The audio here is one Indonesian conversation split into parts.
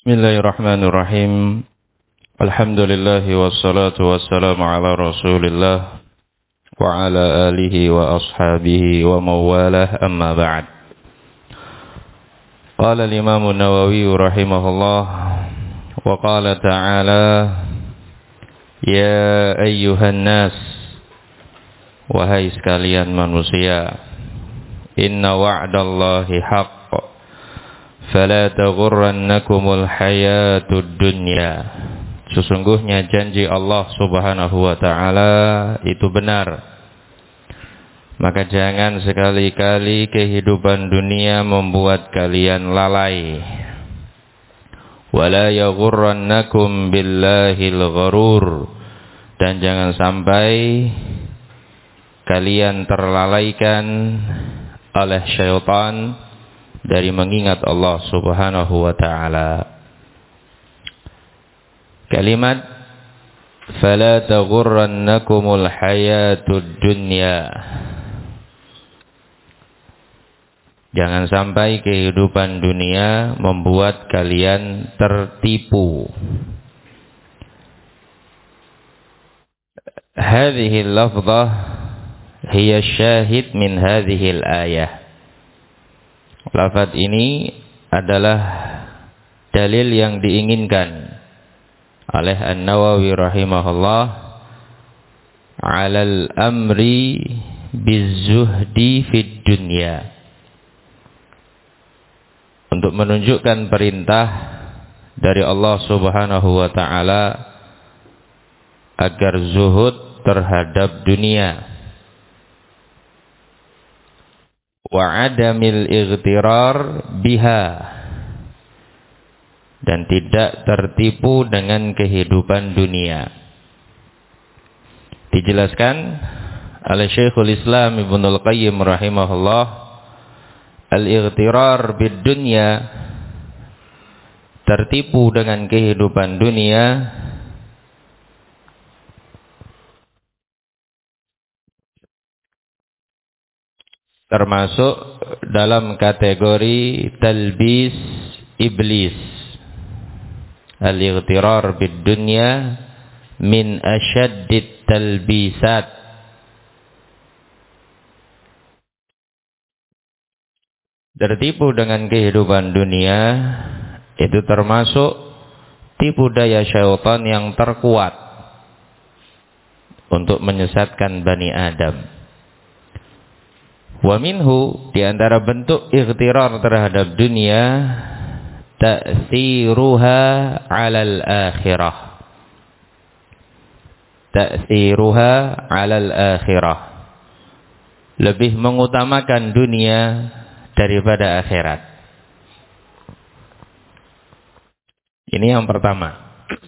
Bismillahirrahmanirrahim. Alhamdulillahi wassalatu wassalamu ala Rasulillah wa ala alihi wa ashabihi wa mawalah, amma ba'd. Qala al-Imam an-Nawawi rahimahullah wa qala ta'ala ya ayyuhan nas, wahai sekalian manusia, inna wa'dallahi haqq fala taghurrannakumul hayatud dunya. Sesungguhnya janji Allah Subhanahu wa taala itu benar, maka jangan sekali-kali kehidupan dunia membuat kalian lalai. Wala yaghurrannakum billahil gharur, dan jangan sampai kalian terlalaikan oleh syaitan dari mengingat Allah Subhanahu wa taala. Kalimat fala taghurrannakumul hayatud dunya, jangan sampai kehidupan dunia membuat kalian tertipu. Hadhihi al-lafzah hiya syahid min hadhihi al-ayah. Lafaz ini adalah dalil yang diinginkan oleh An-Nawawi rahimahullah alal amri bizuhdi fid dunya, untuk menunjukkan perintah dari Allah Subhanahu wa taala agar zuhud terhadap dunia, wa adamil ightirar biha, dan tidak tertipu dengan kehidupan dunia. Dijelaskan oleh Syekhul Islam Ibnul Qayyim rahimahullah, al-ightirar bid dunya, tertipu dengan kehidupan dunia, termasuk dalam kategori talbis iblis. Al-ightirar bid dunya min asyaddit talbisat. Tertipu dengan kehidupan dunia itu termasuk tipu daya syaitan yang terkuat untuk menyesatkan Bani Adam. Wa minhu, di antara bentuk ightirar terhadap dunia, ta'thiruha 'alal akhirah. Ta'thiruha 'alal akhirah, lebih mengutamakan dunia daripada akhirat. Ini yang pertama.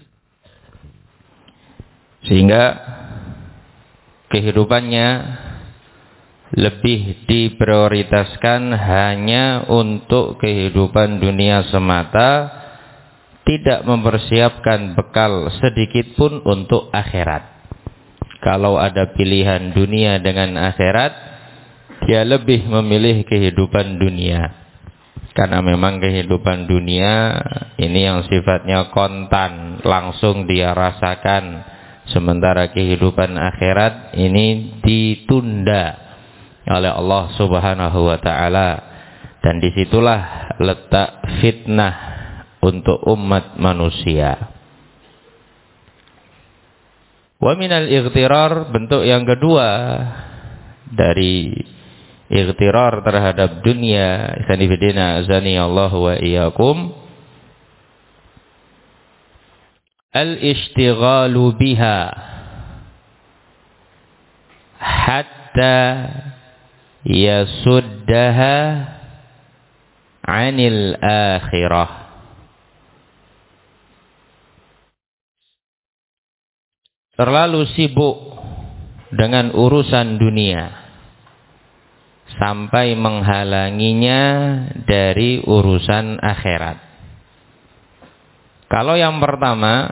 Sehingga kehidupannya lebih diprioritaskan hanya untuk kehidupan dunia semata, tidak mempersiapkan bekal sedikit pun untuk akhirat. Kalau ada pilihan dunia dengan akhirat, dia lebih memilih kehidupan dunia, karena memang kehidupan dunia ini yang sifatnya kontan, langsung dia rasakan, sementara kehidupan akhirat ini ditunda oleh Allah Subhanahu wa taala, dan disitulah letak fitnah untuk umat manusia. Wa minal ightirar, bentuk yang kedua dari ightirar terhadap dunia, sanifidina azani Allah wa iyyakum, al-ishtighalu biha hatta yasuddaha 'anil akhirah. Terlalu sibuk dengan urusan dunia sampai menghalanginya dari urusan akhirat. Kalau yang pertama,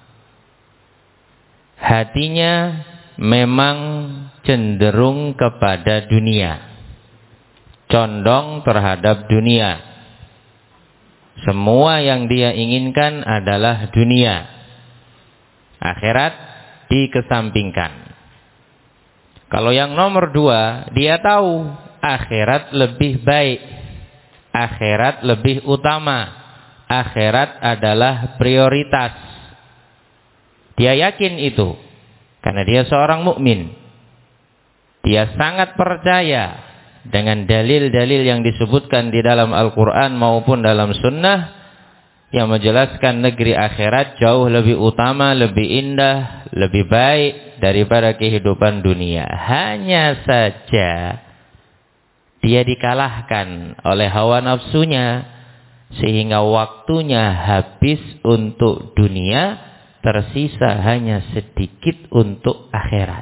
hatinya memang cenderung kepada dunia, condong terhadap dunia, Semua yang dia inginkan adalah dunia. Akhirat dikesampingkan. Kalau yang nomor 2, dia tahu akhirat lebih baik. Akhirat lebih utama. Akhirat adalah prioritas. Dia yakin itu. Karena dia seorang mukmin. Dia sangat percaya dengan dalil-dalil yang disebutkan di dalam Al-Quran maupun dalam sunnah yang menjelaskan negeri akhirat jauh lebih utama, lebih indah, lebih baik daripada kehidupan dunia. Hanya saja dia dikalahkan oleh hawa nafsunya sehingga waktunya habis untuk dunia, tersisa hanya sedikit untuk akhirat.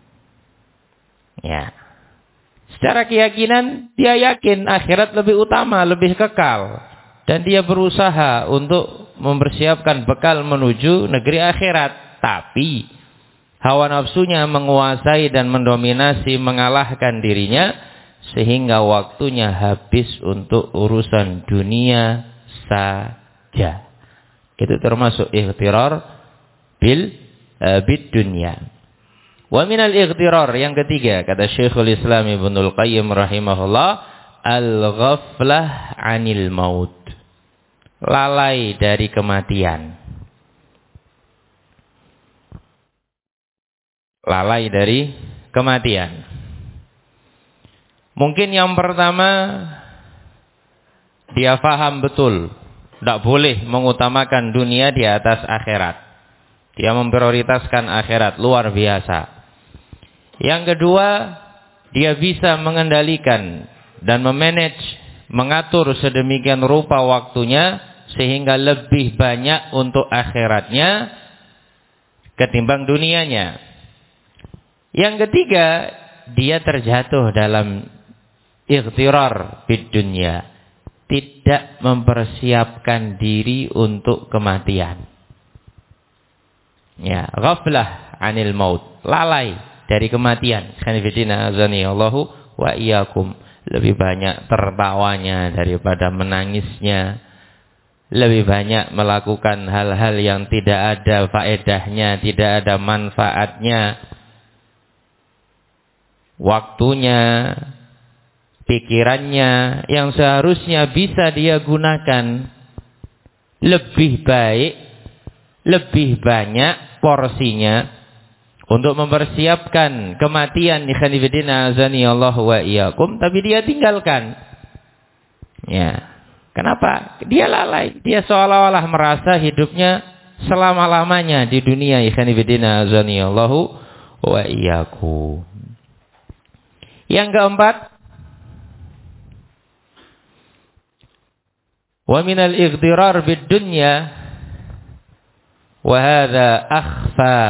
Ya. Secara keyakinan dia yakin akhirat lebih utama, lebih kekal. Dan dia berusaha untuk mempersiapkan bekal menuju negeri akhirat. Tapi hawa nafsunya menguasai dan mendominasi, mengalahkan dirinya. Sehingga waktunya habis untuk urusan dunia saja. Itu termasuk ightirar bid dunya. Wa minal ightirar, yang ketiga, kata Syekhul Islam Ibnul Qayyim rahimahullah, al-ghaflah 'anil maut. Lalai dari kematian. Lalai dari kematian. Mungkin yang pertama, dia faham betul, tidak boleh mengutamakan dunia di atas akhirat. Dia memprioritaskan akhirat, luar biasa. Yang kedua, dia bisa mengendalikan dan memanage, mengatur sedemikian rupa waktunya sehingga lebih banyak untuk akhiratnya ketimbang dunianya. Yang ketiga, dia terjatuh dalam ightirar bid dunya, tidak mempersiapkan diri untuk kematian. Ya, ghaflah 'anil maut, lalai dari kematian. Khanifidina azani Allahu wa iyyakum. Lebih banyak tertawanya daripada menangisnya. Lebih banyak melakukan hal-hal yang tidak ada faedahnya, tidak ada manfaatnya. Waktunya, pikirannya yang seharusnya bisa dia gunakan lebih baik, lebih banyak porsinya untuk mempersiapkan kematian. Ikhwanifidina azani Allah wa iyyakum, tapi dia tinggalkan. Ya. Kenapa? Dia lalai. Dia seolah-olah merasa hidupnya selama-lamanya di dunia. Ikhwanifidina azani Allah wa iyyakum. Yang keempat, wa minal ightirar bid dunya wa hadza akhfa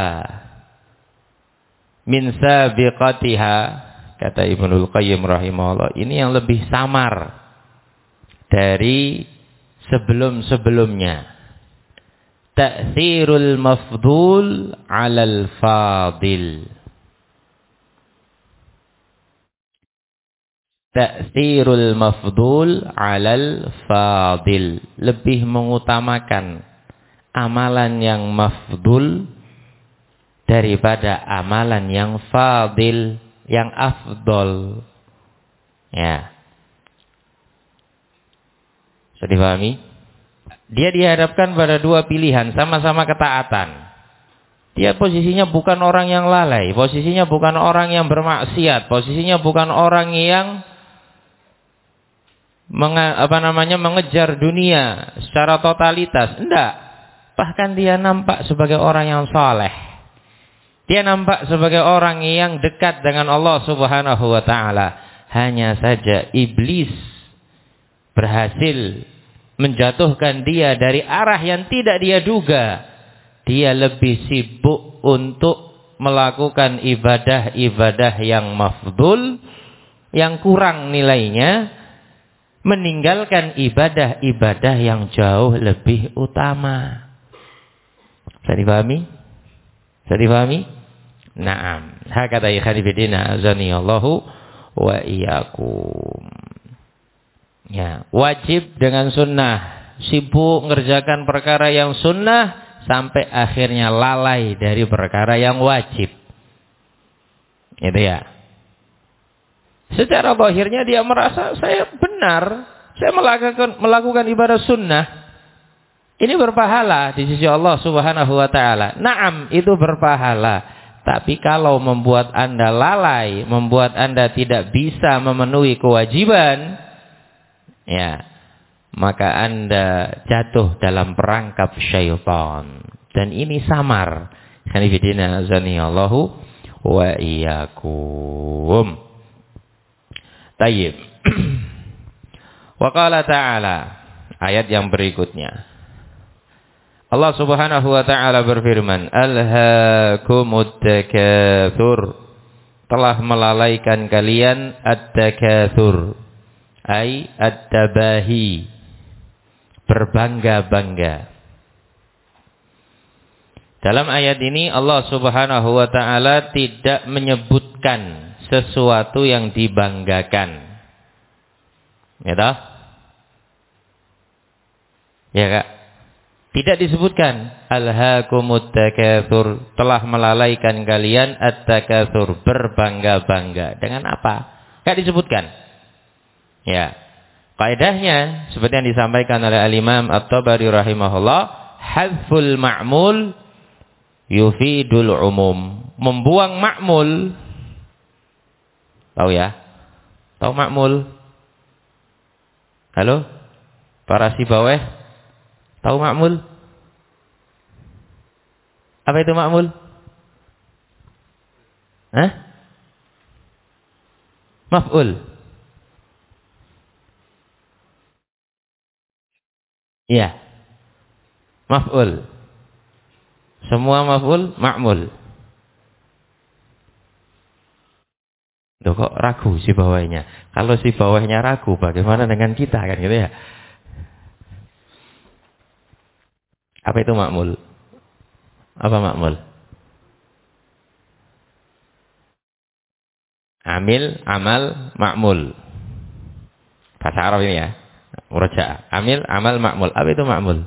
min sabiqatiha, kata Ibnul Qayyim rahimahullah. Ini yang lebih samar dari sebelum-sebelumnya. Ta'thirul mafdul 'alal fadil. Ta'thirul mafdul 'alal fadil. Lebih mengutamakan amalan yang mafdul daripada amalan yang fadil, yang afdol. Ya. Sudah dipahami? Dia dihadapkan pada dua pilihan, sama-sama ketaatan. Dia posisinya bukan orang yang lalai, posisinya bukan orang yang bermaksiat, posisinya bukan orang yang mengejar dunia secara totalitas. Enggak. Bahkan dia nampak sebagai orang yang saleh. Dia nampak sebagai orang yang dekat dengan Allah Subhanahu wa taala. Hanya saja iblis berhasil menjatuhkan dia dari arah yang tidak dia duga. Dia lebih sibuk untuk melakukan ibadah-ibadah yang mafdul, yang kurang nilainya, meninggalkan ibadah-ibadah yang jauh lebih utama. Bisa dipahami? Bisa dipahami? Naam. Hakata ikhwanifidina azani Allahu wa iyyakum. Ya, wajib dengan sunnah sibuk ngerjakan perkara yang sunnah, sampai akhirnya lalai dari perkara yang wajib. Itu ya. Secara zahirnya dia merasa saya benar, saya melakukan ibadah sunnah. Ini berpahala di sisi Allah Subhanahu wa taala. Naam, itu berpahala. Tapi kalau membuat Anda lalai, membuat Anda tidak bisa memenuhi kewajiban, ya, maka Anda jatuh dalam perangkap syaitan. Dan ini samar. Khanifidina azanillahu wa iyyakum. Tayyib. Wa qala ta'ala, ayat yang berikutnya. Allah Subhanahu wa taala berfirman, "Alhaakumut takatsur." Telah melalaikan kalian at-takatsur, ai at-tabahi, berbangga-bangga. Dalam ayat ini Allah Subhanahu wa taala tidak menyebutkan sesuatu yang dibanggakan. Ya toh? Ya Kak? Tidak disebutkan alhaakumut takatsur, telah melalaikan kalian at-takatsur, berbangga-bangga. Dengan apa? Enggak disebutkan. Ya. Kaidahnya seperti yang disampaikan oleh Al-Imam At-Tabari rahimahullah, hadzful ma'mul yufidul umum. Membuang ma'mul. Tahu ya? Tahu ma'mul? Halo? Para sibaweh? Tahu ma'mul? Apa itu ma'mul? Hah? Maf'ul. Iya. Maf'ul. Semua maf'ul, ma'mul. Loh, kok ragu si bawahnya? Kalau si bawahnya ragu, bagaimana dengan kita kan gitu ya? Apa itu ma'mul? Apa ma'mul? Amil, amal, ma'mul. Bahasa Arab ini ya. Murajaah. Amil, amal, ma'mul. Apa itu ma'mul?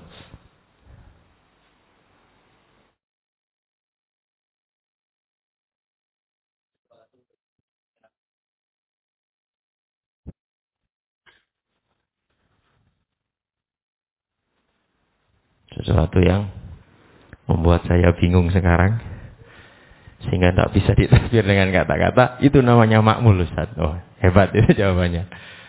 Sesuatu yang membuat saya bingung sekarang, sehingga tidak bisa ditafsir dengan kata-kata. Itu namanya ma'mul, Ustaz. Oh, hebat itu jawabannya.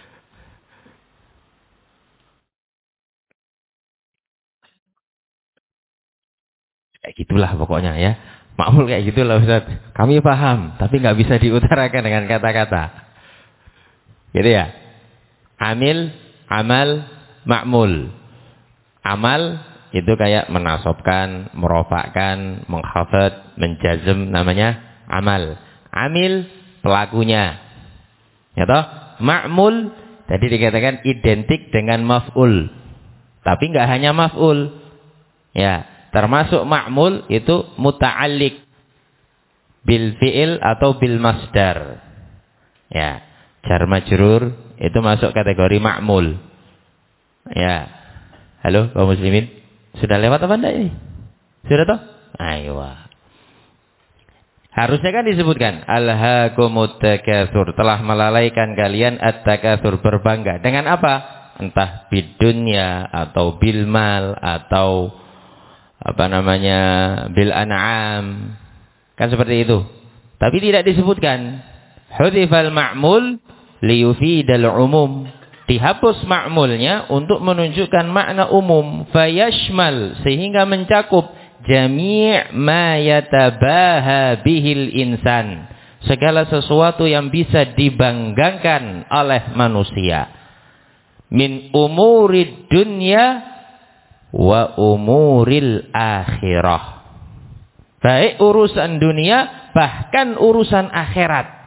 Kayak gitulah pokoknya ya. Ma'mul kayak gitulah Ustaz. Kami paham, tapi nggak bisa diutarakan dengan kata-kata. Gitu ya. Amil, amal, ma'mul. Amal itu kayak menasobkan, merofakkan, menghafad, menjazm, namanya amal. Amil, pelakunya. Ya toh? Ma'mul tadi dikatakan identik dengan maf'ul. Tapi enggak hanya maf'ul. Ya, termasuk ma'mul itu muta'alliq bil fi'il atau bil masdar. Ya, jar majrur itu masuk kategori ma'mul. Ya. Halo kaum muslimin. Sudah lewat apa enggak ini? Sudah toh? Ayo. Harusnya kan disebutkan alhaakumut takatsur, telah melalaikan kalian at-takatsur, berbangga. Dengan apa? Entah bidunya atau bil mal atau apa namanya bil an'am. Kan seperti itu. Tapi tidak disebutkan. Hudzifal ma'mul liyufidal umum. Dihapus ma'mulnya untuk menunjukkan makna umum. Fayashmal, sehingga mencakup jami' ma yatabaha bihil insan, segala sesuatu yang bisa dibanggakan oleh manusia. Min umurid dunya wa umuril akhirah. Baik urusan dunia, bahkan urusan akhirat.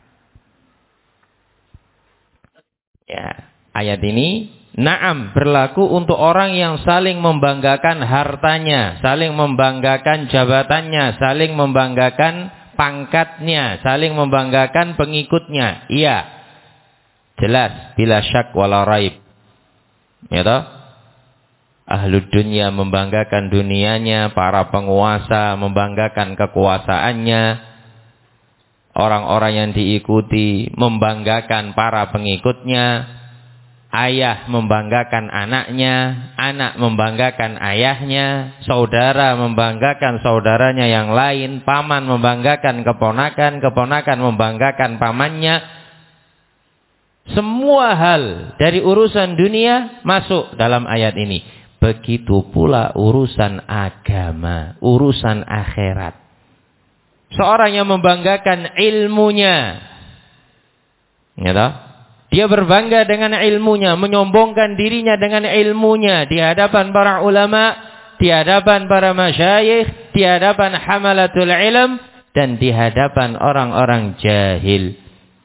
Ya, ayat ini na'am berlaku untuk orang yang saling membanggakan hartanya, saling membanggakan jabatannya, saling membanggakan pangkatnya, saling membanggakan pengikutnya. Iya. Jelas bila syak wala raib. Ya toh? Ahlud dunya membanggakan dunianya, para penguasa membanggakan kekuasaannya, orang-orang yang diikuti membanggakan para pengikutnya, ayah membanggakan anaknya, anak membanggakan ayahnya, saudara membanggakan saudaranya yang lain, paman membanggakan keponakan, keponakan membanggakan pamannya. Semua hal dari urusan dunia masuk dalam ayat ini. Begitu pula urusan agama, urusan akhirat. Seorang yang membanggakan ilmunya, ya toh? Dia berbangga dengan ilmunya, menyombongkan dirinya dengan ilmunya di hadapan para ulama, di hadapan para masyayikh, di hadapan hamalatul ilm, dan di hadapan orang-orang jahil.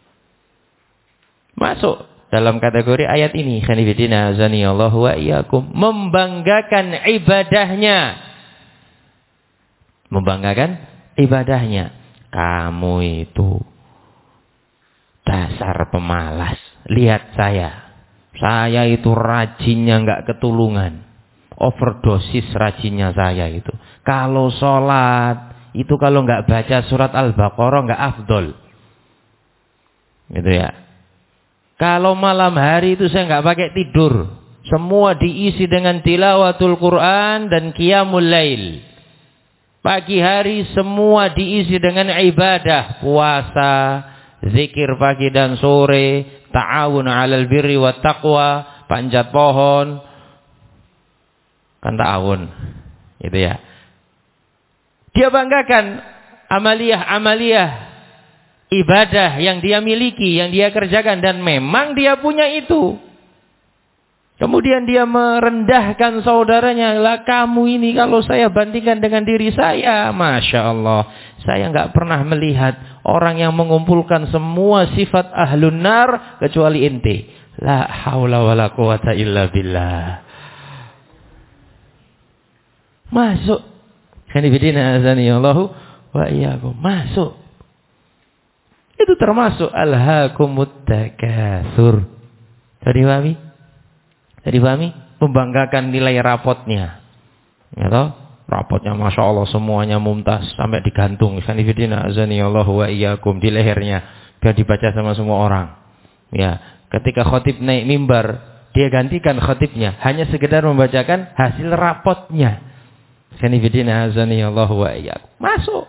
Masuk dalam kategori ayat ini, khanifidina azanillahu wa iyyakum, membanggakan ibadahnya. Membanggakan ibadahnya. Kamu itu dasar pemalas. Lihat saya. Saya itu rajinnya enggak ketulungan. Overdosis rajinnya saya itu. Kalau sholat, itu kalau enggak baca surat Al-Baqarah enggak afdol. Gitu ya. Kalau malam hari itu saya enggak pakai tidur. Semua diisi dengan tilawatul Quran dan qiyamul lail. Pagi hari semua diisi dengan ibadah, puasa, zikir pagi dan sore, ta'awun 'alal birri wat taqwa, panjat pohon. Kan ta'awun. Gitu ya. Dia banggakan amaliyah ibadah yang dia miliki, yang dia kerjakan, dan memang dia punya itu. Kemudian dia merendahkan saudaranya. Lah kamu ini kalau saya bandingkan dengan diri saya, Masya Allah, saya nggak pernah melihat orang yang mengumpulkan semua sifat ahlun nar kecuali ente. La haula wala quwata illa billah. Masuk. Khanifidina azanillahu wa iyyakum. Masuk. Itu termasuk alhaakumut takatsur. Tadi pahami? Tadi pahami? Membanggakan nilai rapotnya. Ya toh? Rapotnya Masya Allah semuanya mumtaz. Sampai digantung. Khanifidina azanillahu wa iyyakum. Di lehernya. Biar dibaca sama semua orang. Ya. Ketika khotib naik mimbar, dia gantikan khotibnya. Hanya sekedar membacakan hasil rapotnya. Khanifidina azanillahu wa iyyakum. Masuk.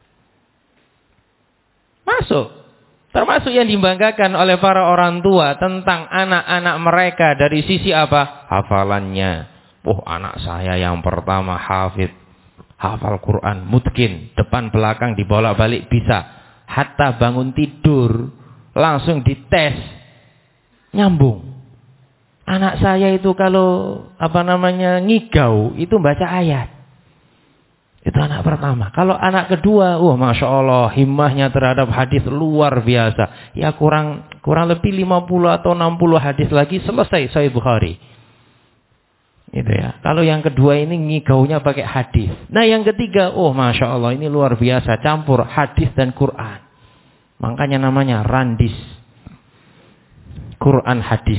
Masuk. Termasuk yang dibanggakan oleh para orang tua tentang anak-anak mereka dari sisi apa? Hafalannya. Oh, anak saya yang pertama hafid, hafal Quran, mutkin, depan belakang dibolak-balik bisa. Hatta bangun tidur langsung dites, nyambung. Anak saya itu kalau ngigau itu baca ayat. Itu anak pertama. Kalau anak kedua, Masya Allah, himmahnya terhadap hadis luar biasa. Ya kurang lebih 50 atau 60 hadis lagi selesai Sahih Bukhari. Itu ya. Kalau yang kedua ini ngigaunya pakai hadis. Nah yang ketiga, Masya Allah, ini luar biasa, campur hadis dan Quran. Makanya namanya randis. Quran hadis.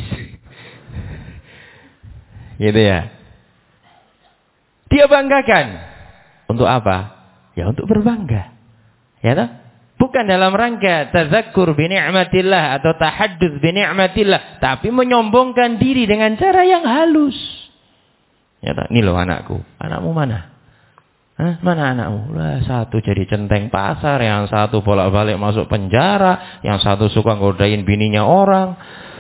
Gitu ya. Dia banggakan. Untuk apa? Ya untuk berbangga. Ya toh? Bukan dalam rangka tazakkur bi ni'matillah atau tahadduts bi ni'matillah, tapi menyombongkan diri dengan cara yang halus. Ya toh? Ini loh anakku. Anakmu mana? Hah? Mana anakmu? Lah satu jadi centeng pasar, yang satu bolak-balik masuk penjara, yang satu suka ngodain bininya orang.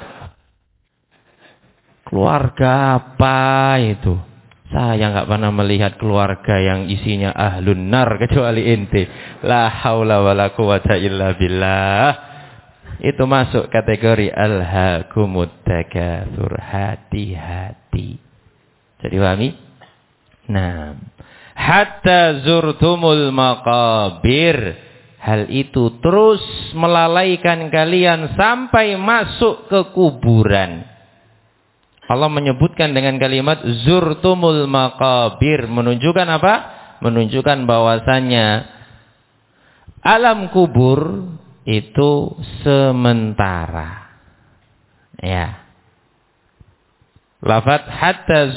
Keluarga apa itu? Saya nggak pernah melihat keluarga yang isinya ahlun nar kecuali ente. La haula wala quwata illa billah. Itu masuk kategori alhaakumut takatsur. Hati-hati. Jadi pahami? Nah, hatta zurtumul maqabir. Hal itu terus melalaikan kalian sampai masuk ke kuburan. Allah menyebutkan dengan kalimat zurtumul maqabir, menunjukkan apa? Menunjukkan bahwasannya alam kubur itu sementara. Ya. Lafaz hatta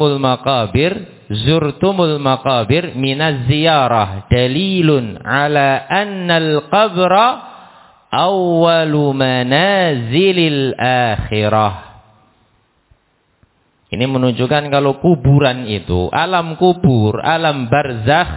zurtumul maqabir minaz ziyarah dalilun ala annal qabra awwalu manazilil akhirah. Ini menunjukkan kalau kuburan itu, alam kubur, alam barzakh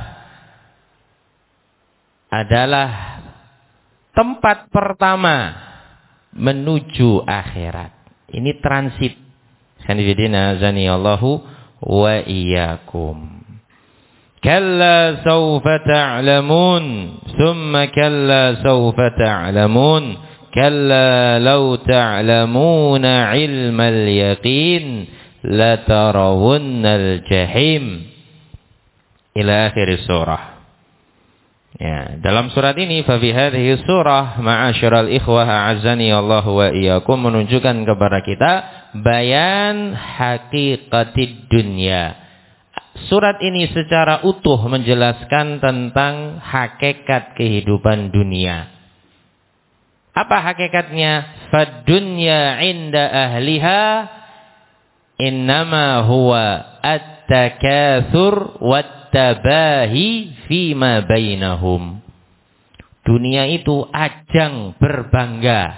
adalah tempat pertama menuju akhirat. Ini transit. Khanifidina azani Allahu wa iyyakum. Kalla sawfa ta'lamun, thumma kalla sawfa ta'lamun, kalla law ta'lamuna ilmal yaqin la tarawunnal jahim. Ila akhir surah. Ya, dalam surat ini fa fi hadhihi surah ma'asyiral ikhwah a'azzani Allah wa iyyakum menunjukkan kepada kita bayan haqiqatid dunya. Surat ini secara utuh menjelaskan tentang hakikat kehidupan dunia. Apa hakikatnya? Fad dunya 'inda ahliha innama huwa at-takatsur wat-tabahi fima bainahum. Dunia itu ajang berbangga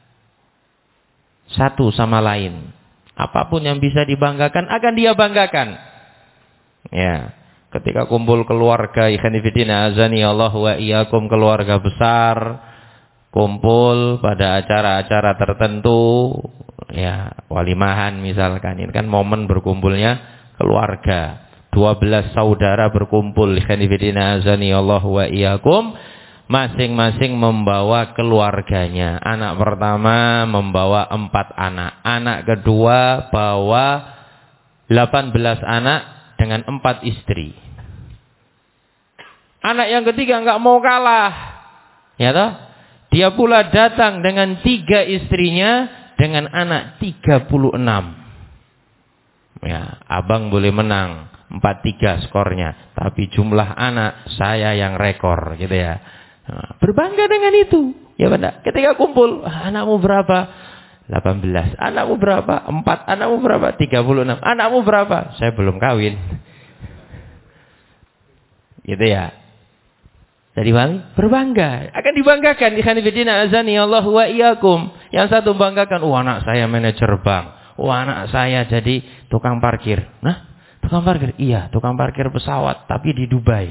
satu sama lain. Apapun yang bisa dibanggakan akan dia banggakan. Ya, ketika kumpul keluarga ikhwanifidina azani Allah wa iyyakum, keluarga besar kumpul pada acara-acara tertentu, ya, walimahan misalkan, ini kan momen berkumpulnya keluarga. 12 saudara berkumpul ikhwanifidina azani Allah wa iyyakum, masing-masing membawa keluarganya. Anak pertama membawa 4 anak. Anak kedua bawa 18 anak dengan 4 istri. Anak yang ketiga enggak mau kalah. Ya toh? Dia pula datang dengan 3 istrinya dengan anak 36. Ya, abang boleh menang 4-3 skornya, tapi jumlah anak saya yang rekor gitu ya. Berbangga dengan itu. Ya benar. Ketika kumpul, anakmu berapa? 18. Anakmu berapa? 4. Anakmu berapa? 36. Anakmu berapa? Saya belum kawin. Gitu ya. Jadi berbangga. Akan dibanggakan. Ikhwanifidina azani Allah wa iyyakum. Yang satu banggakan, anak saya manajer bank. Anak saya jadi tukang parkir. Nah, tukang parkir? Iya, tukang parkir pesawat, tapi di Dubai.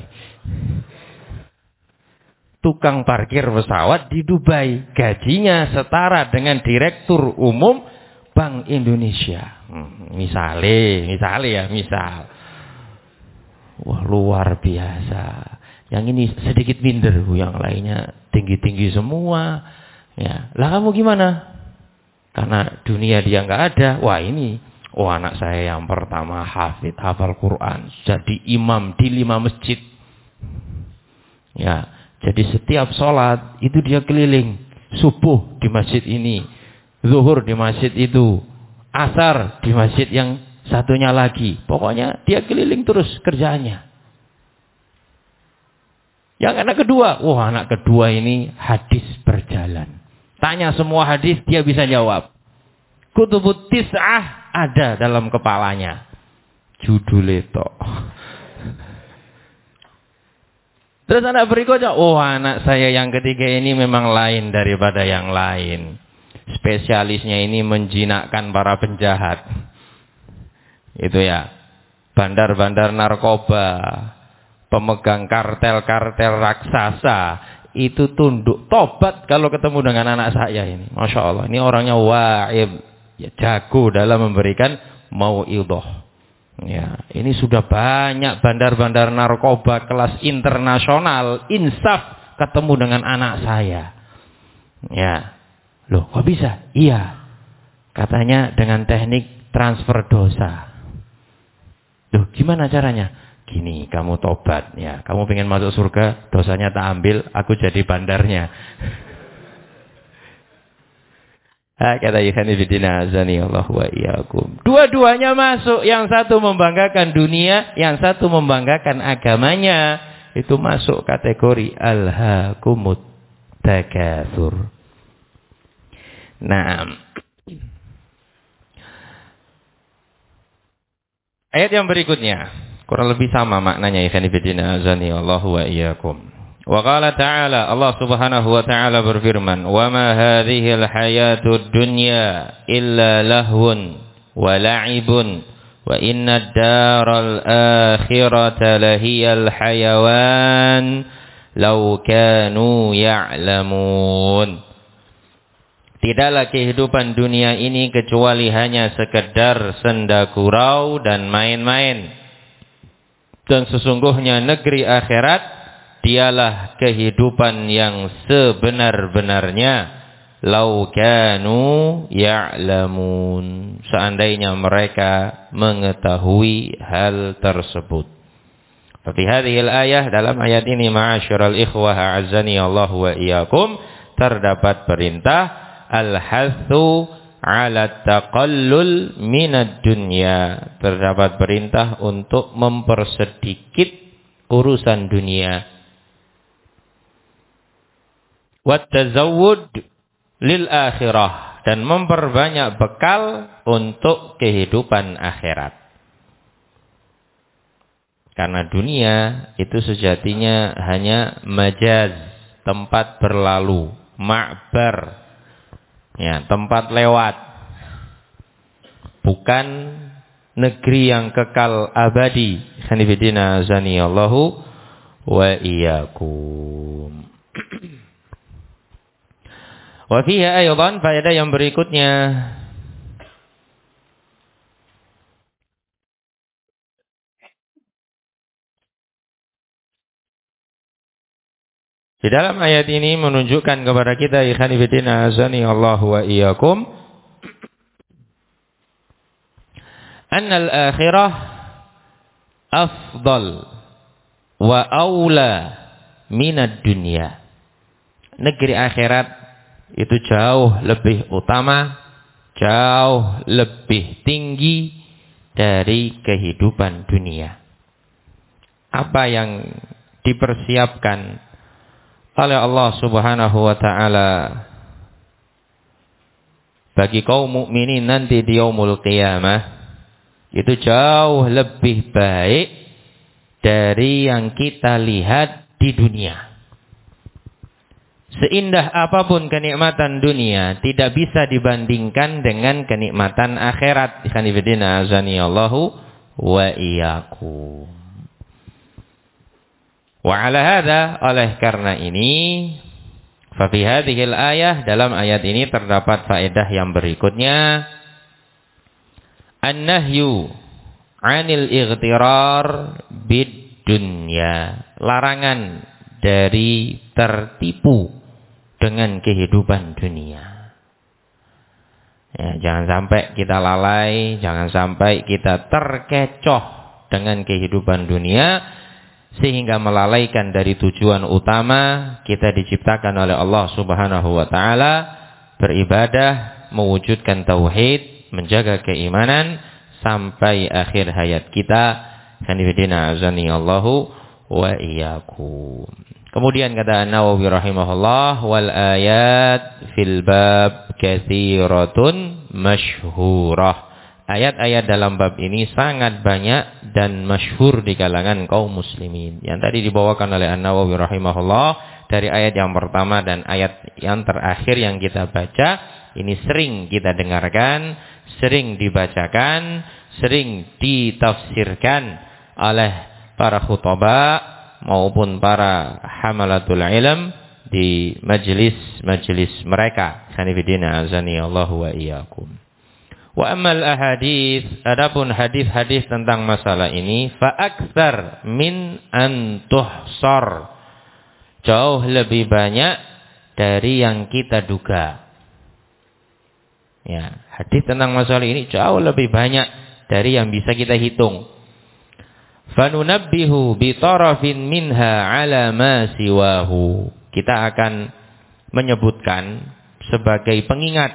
Tukang parkir pesawat di Dubai, gajinya setara dengan direktur umum Bank Indonesia. Misal. Wah, luar biasa. Yang ini sedikit minder, yang lainnya tinggi-tinggi semua. Ya, lah kamu gimana? Karena dunia dia nggak ada. Wah ini, anak saya yang pertama hafal Quran, jadi imam di 5 masjid. Ya. Jadi setiap sholat itu dia keliling. Subuh di masjid ini, zuhur di masjid itu, asar di masjid yang satunya lagi. Pokoknya dia keliling terus kerjaannya. Yang anak kedua ini hadis berjalan. Tanya semua hadis dia bisa jawab. Kutubut tis'ah ada dalam kepalanya. Judul itu. Terus anak berikutnya, anak saya yang ketiga ini memang lain daripada yang lain. Spesialisnya ini menjinakkan para penjahat. Itu ya. Bandar-bandar narkoba, pemegang kartel-kartel raksasa, itu tunduk tobat kalau ketemu dengan anak saya ini. Masya Allah, ini orangnya wa'ib, ya, jago dalam memberikan mau'idhah. Ya, ini sudah banyak bandar-bandar narkoba kelas internasional insaf ketemu dengan anak saya. Ya, loh kok bisa? Iya, katanya dengan teknik transfer dosa. Loh gimana caranya? Gini, kamu tobat, ya, kamu pengen masuk surga, dosanya tak ambil, aku jadi bandarnya. Kata ikhwanifidina azani Allah wa iyyakum. Dua-duanya masuk, yang satu membanggakan dunia, yang satu membanggakan agamanya. Itu masuk kategori alhaakumut takatsur. Nah, Ayat yang berikutnya kurang lebih sama maknanya, ikhwan fillah azani Allahu wa iyyakum. Wa qala ta'ala, Allah Subhanahu wa ta'ala berfirman, "Wa ma hadhil hayatud dunya illa lahwun wa la'ibun wa inna ad-daral akhirata lahiyal hayawan law kanu ya'lamun." Tidaklah kehidupan dunia ini kecuali hanya sekedar senda gurau dan main-main. Dan sesungguhnya negeri akhirat dialah kehidupan yang sebenar-benarnya. Lau kanu ya'lamun. Seandainya mereka mengetahui hal tersebut. Fi hadhil ayah, dalam ayat ini ma'asyiral ikhwah a'azzani Allah wa iyyakum, terdapat perintah al-hathu ala taqallul minad dunya. Terdapat perintah untuk mempersedikit urusan dunia. Wat tazawwud lil akhirah, dan memperbanyak bekal untuk kehidupan akhirat. Karena dunia itu sejatinya hanya majaz, tempat berlalu, ma'bar, ya, tempat lewat, bukan negeri yang kekal abadi. Hanifidina azani Allahu wa iyyakum. Wa fiha aydan, faedah yang berikutnya, di dalam ayat ini menunjukkan kepada kita, ikhwan fillah azani Allah wa iyyakum, annal akhirah afdal wa aula minad dunya. Negeri akhirat itu jauh lebih utama, jauh lebih tinggi dari kehidupan dunia. Apa yang dipersiapkan oleh Allah Subhanahu wa ta'ala bagi kaum mukminin nanti di yaumul qiyamah itu jauh lebih baik dari yang kita lihat di dunia. Seindah apapun kenikmatan dunia, tidak bisa dibandingkan dengan kenikmatan akhirat. Ikhwanifidina azani Allahu wa iyyakum. Wa ala hadha, oleh karena ini, fa fi hadhil ayah, dalam ayat ini terdapat faedah yang berikutnya. An-nahyu 'anil ightirar bid dunya. Larangan dari tertipu dengan kehidupan dunia. Ya, jangan sampai kita lalai, jangan sampai kita terkecoh dengan kehidupan dunia sehingga melalaikan dari tujuan utama kita diciptakan oleh Allah Subhanahu wa taala, beribadah, mewujudkan tauhid, menjaga keimanan sampai akhir hayat kita. Sanifidina azani Allahu wa iyyakum. Kemudian kata Nawawi rahimahullah, wal ayat fil bab katsiratun masyhurah. Ayat-ayat dalam bab ini sangat banyak dan masyhur di kalangan kaum muslimin. Yang tadi dibawakan oleh An-Nawawi rahimahullah dari ayat yang pertama dan ayat yang terakhir yang kita baca, ini sering kita dengarkan, sering dibacakan, sering ditafsirkan oleh para khutbah maupun para hamalatul ilm di majlis-majlis mereka. Sanifidina azani Allahu wa iyyakum. Wa ammal ahadits, adapun hadis-hadis tentang masalah ini, fa aktsar min an tuhsar, jauh lebih banyak dari yang kita duga. Ya, hadis tentang masalah ini jauh lebih banyak dari yang bisa kita hitung. Fanunabbihu bitarafin minha ala ma siwahu. Kita akan menyebutkan sebagai pengingat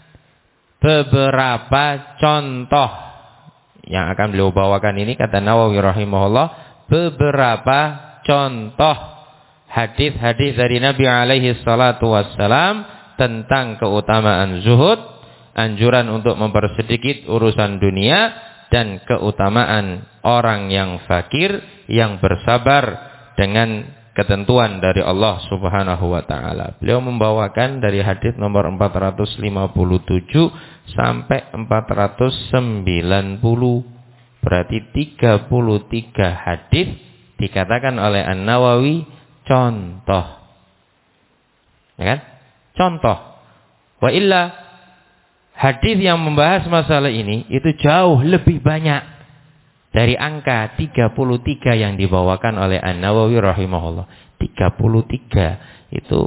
beberapa contoh yang akan beliau bawakan ini, kata Nawawi rahimahullah, beberapa contoh hadis-hadis dari Nabi alaihi salatu wassalam tentang keutamaan zuhud, anjuran untuk mempersedikit urusan dunia, dan keutamaan orang yang fakir yang bersabar dengan ketentuan dari Allah Subhanahu wa taala. Beliau membawakan dari hadis nomor 457 sampai 490. Berarti 33 hadis dikatakan oleh An-Nawawi contoh. Ya kan? Contoh. Wa illa hadis yang membahas masalah ini itu jauh lebih banyak dari angka 33 yang dibawakan oleh An-Nawawi rahimahullah. 33 itu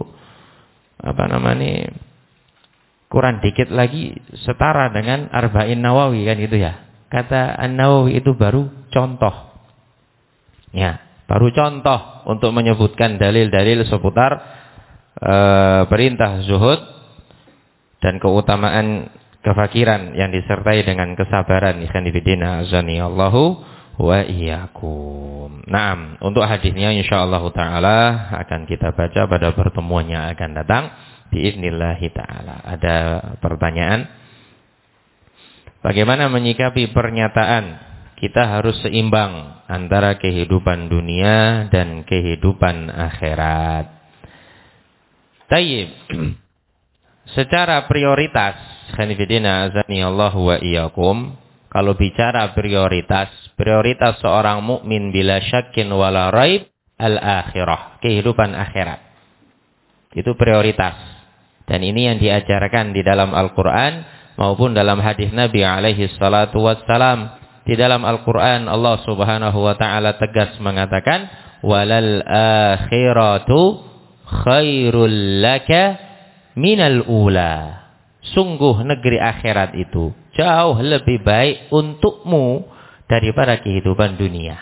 kurang dikit lagi setara dengan Arba'in Nawawi kan gitu ya. Kata An-Nawawi itu baru contoh. Ya, baru contoh untuk menyebutkan dalil-dalil seputar perintah zuhud dan keutamaan kefakiran yang disertai dengan kesabaran. Ikhwan fillah azani Allahu wa iyyakum. Naam, untuk hadisnya insyaallah taala akan kita baca pada pertemuan yang akan datang biiznillah taala. Ada pertanyaan? Bagaimana menyikapi pernyataan kita harus seimbang antara kehidupan dunia dan kehidupan akhirat? Tayyib. Secara prioritas, khanifidina azani Allah wa iyyakum, kalau bicara prioritas seorang mukmin bila syakin wala raib al-akhirah, kehidupan akhirat. Itu prioritas. Dan ini yang diajarkan di dalam Al-Qur'an maupun dalam hadis Nabi alaihi salatu wassalam. Di dalam Al-Qur'an Allah Subhanahu wa taala tegas mengatakan walal akhiratu khairul laka minal ula. Sungguh negeri akhirat itu jauh lebih baik untukmu daripada kehidupan dunia.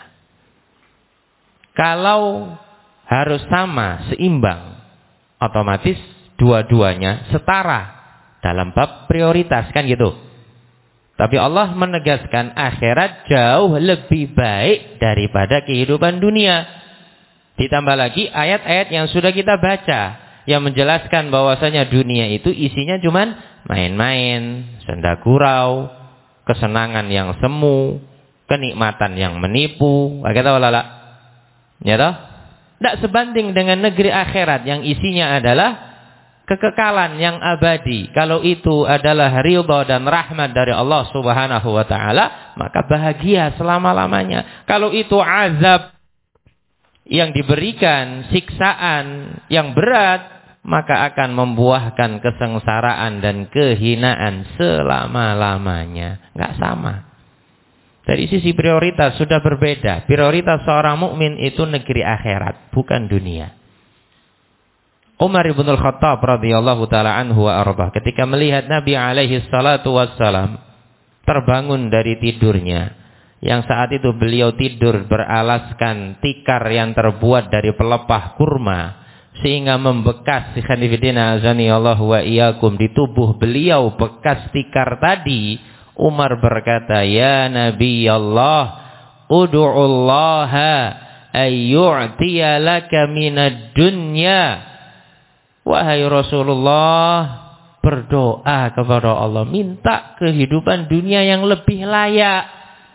Kalau harus sama, seimbang, otomatis dua-duanya setara dalam bab prioritas kan gitu. Tapi Allah menegaskan akhirat jauh lebih baik daripada kehidupan dunia. Ditambah lagi ayat-ayat yang sudah kita baca yang menjelaskan bahwasanya dunia itu isinya cuman main-main, senda gurau, kesenangan yang semu, kenikmatan yang menipu. Kata walala. Ya toh? Tidak sebanding dengan negeri akhirat yang isinya adalah kekekalan yang abadi. Kalau itu adalah ridha dan rahmat dari Allah Subhanahu wa taala, maka bahagia selama-lamanya. Kalau itu azab yang diberikan, siksaan yang berat, maka akan membuahkan kesengsaraan dan kehinaan selama-lamanya. Enggak sama. Dari sisi prioritas sudah berbeda. Prioritas seorang mukmin itu negeri akhirat, bukan dunia. Umar ibn al-Khattab radhiyallahu taala anhu wa arbah, ketika melihat Nabi alaihi salatu wassalam terbangun dari tidurnya, yang saat itu beliau tidur beralaskan tikar yang terbuat dari pelepah kurma, sehingga membekas khanifidina azani Allah wa iyyakum di tubuh beliau bekas tikar tadi. Umar berkata, ya Nabi Allah, ud'ullaha ayyu'tiya laka minad dunya. Wahai Rasulullah, berdoa kepada Allah, minta kehidupan dunia yang lebih layak.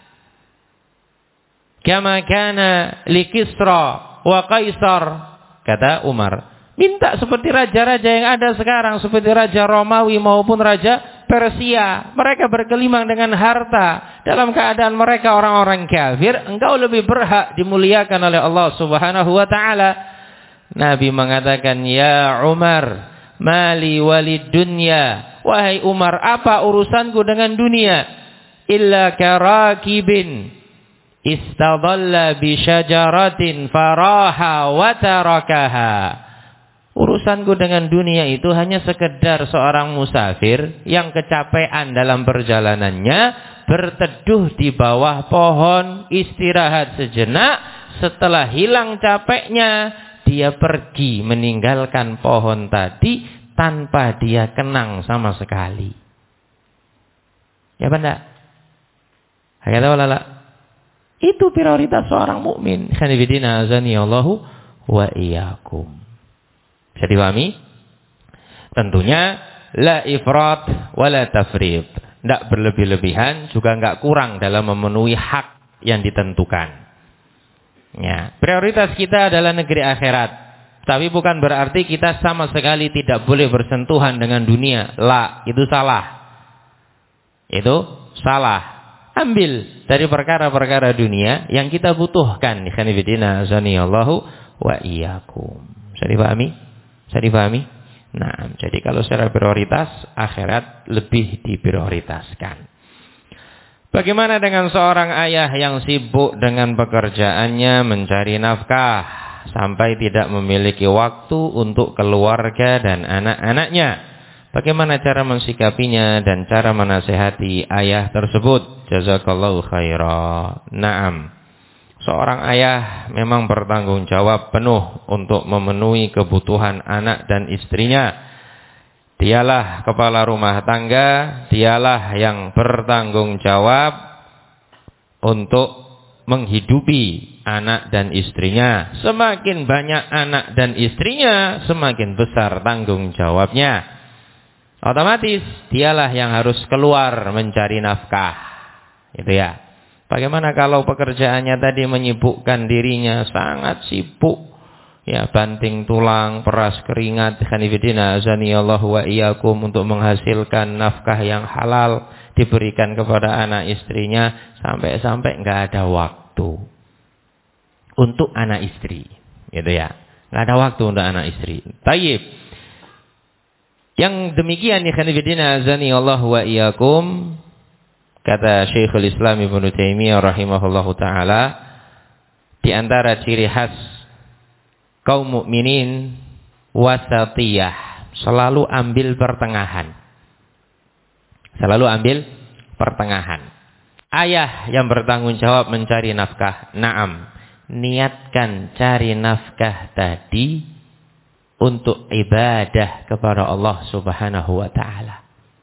Kama kana li Kisra wa Kaisar, kata Umar, minta seperti raja-raja yang ada sekarang, seperti Raja Romawi maupun Raja Persia. Mereka bergelimang dengan harta. Dalam keadaan mereka orang-orang kafir, engkau lebih berhak dimuliakan oleh Allah Subhanahu wa taala. Nabi mengatakan, ya Umar, mali walid dunya. Wahai Umar, apa urusanku dengan dunia? Illa karakibin istadalla bi syajaratin faraha wa tarakaha. Urusanku dengan dunia itu hanya sekedar seorang musafir yang kecapean dalam perjalanannya, berteduh di bawah pohon, istirahat sejenak, setelah hilang capeknya, dia pergi meninggalkan pohon tadi tanpa dia kenang sama sekali. Ya benda? Hakata walala. Itu prioritas seorang mukmin. Khanifidina azani Allahu wa iyyakum. Bisa dipahami? Tentunya la ifrat wa la tafrit. tidak berlebih-lebihan, juga nggak kurang dalam memenuhi hak yang ditentukan. Ya, prioritas kita adalah negeri akhirat. Tapi bukan berarti kita sama sekali tidak boleh bersentuhan dengan dunia. La, itu salah. Itu salah. Ambil dari perkara-perkara dunia yang kita butuhkan. Ikhwanifidina azanillahu wa iyyakum. Bisa dipahami? Bisa dipahami? Nah, jadi kalau secara prioritas, akhirat lebih diprioritaskan. Bagaimana dengan seorang ayah yang sibuk dengan pekerjaannya mencari nafkah sampai tidak memiliki waktu untuk keluarga dan anak-anaknya? Bagaimana cara mensikapinya dan cara menasehati ayah tersebut? Jazakallahu khairan. Naam. Seorang ayah memang bertanggung jawab penuh untuk memenuhi kebutuhan anak dan istrinya. Dialah kepala rumah tangga, dialah yang bertanggung jawab untuk menghidupi anak dan istrinya. Semakin banyak anak dan istrinya, semakin besar tanggung jawabnya. Otomatis dialah yang harus keluar mencari nafkah. Itu ya. Bagaimana kalau pekerjaannya tadi menyibukkan dirinya, sangat sibuk. Ya, banting tulang, peras keringat, khanifidina azanillahu wa iyyakum, untuk menghasilkan nafkah yang halal diberikan kepada anak istrinya, sampai-sampai enggak ada waktu untuk anak istri. Gitu ya. Enggak ada waktu untuk anak istri. Tayyib. Yang demikian ikhwanifidina azanillahu wa iyyakum, kata Syekhul Islam Ibnu Taimiyah rahimahullahu taala, di antara ciri khas kaum mukminin wasatiyah, selalu ambil pertengahan. Selalu ambil pertengahan. Ayah yang bertanggung jawab mencari nafkah, naam, niatkan cari nafkah tadi untuk ibadah kepada Allah Subhanahu wa taala.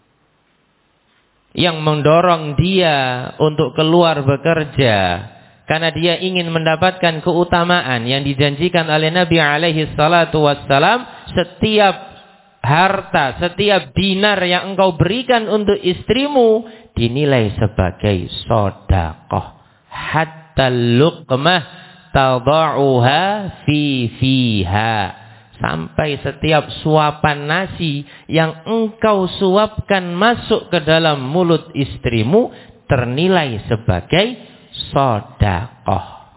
Yang mendorong dia untuk keluar bekerja karena dia ingin mendapatkan keutamaan yang dijanjikan oleh Nabi alaihi salatu wassalam. Setiap harta, setiap dinar yang engkau berikan untuk istrimu dinilai sebagai sedekah. Hatta luqmah tada'uha fiha. Sampai setiap suapan nasi yang engkau suapkan masuk ke dalam mulut istrimu ternilai sebagai sedekah.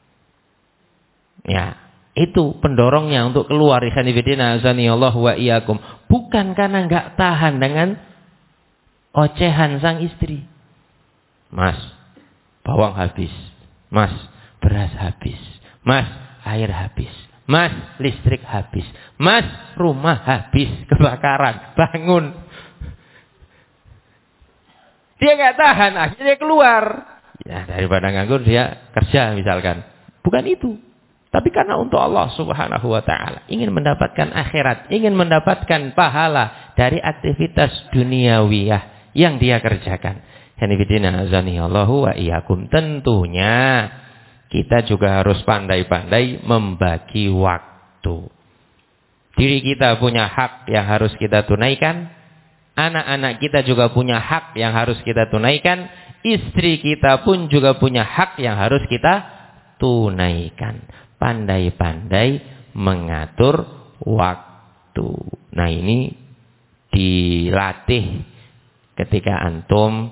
Ya, itu pendorongnya untuk keluar. Ikhwanifidina azanillahu wa iyyakum. Bukan karena enggak tahan dengan ocehan sang istri. Mas, bawang habis. Mas, beras habis. Mas, air habis. Mas, listrik habis. Mas, rumah habis kebakaran. Bangun. Dia nggak tahan, akhirnya keluar. Ya, daripada nganggur dia kerja misalkan. Bukan itu. Tapi karena untuk Allah Subhanahu wa taala, ingin mendapatkan akhirat, ingin mendapatkan pahala dari aktivitas duniawiyah yang dia kerjakan. Hanifidina azanillahu wa iyyakum. Tentunya kita juga harus pandai-pandai membagi waktu. Diri kita punya hak yang harus kita tunaikan. Anak-anak kita juga punya hak yang harus kita tunaikan. Istri kita pun juga punya hak yang harus kita tunaikan. Pandai-pandai mengatur waktu. Nah, ini dilatih ketika antum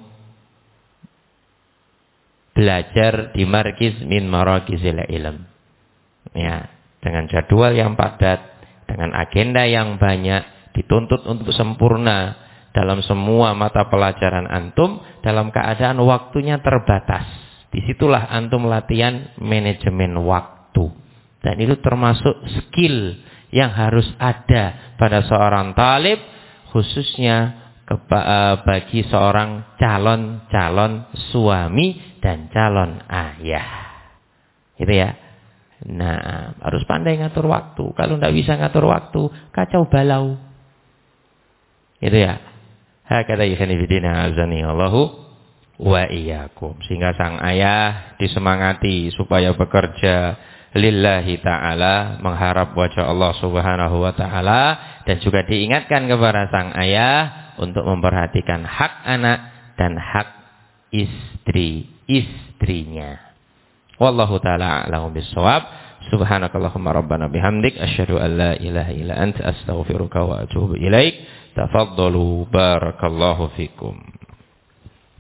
belajar di markiz min marakizil ilm. Ya, dengan jadwal yang padat, dengan agenda yang banyak, dituntut untuk sempurna dalam semua mata pelajaran antum dalam keadaan waktunya terbatas. Disitulah antum latihan manajemen waktu. Dan itu termasuk skill yang harus ada pada seorang talib, khususnya bagi seorang calon suami dan calon ayah. Gitu ya. Nah, harus pandai ngatur waktu. Kalau tidak bisa ngatur waktu, kacau balau. Gitu ya. Hakata ikhwanifidina azanillahu wa iyyakum. Sehingga sang ayah disemangati supaya bekerja lillahi ta'ala, mengharap wajah Allah Subhanahu wa ta'ala, dan juga diingatkan kepada sang ayah untuk memperhatikan hak anak dan hak istrinya. Wallahu taala a'lamu bissawab. Subhanakallahumma rabbana bihamdik asyhadu an la ilaha illa anta astaghfiruka wa atubu ilaik. Tafaddalu barakallahu fikum.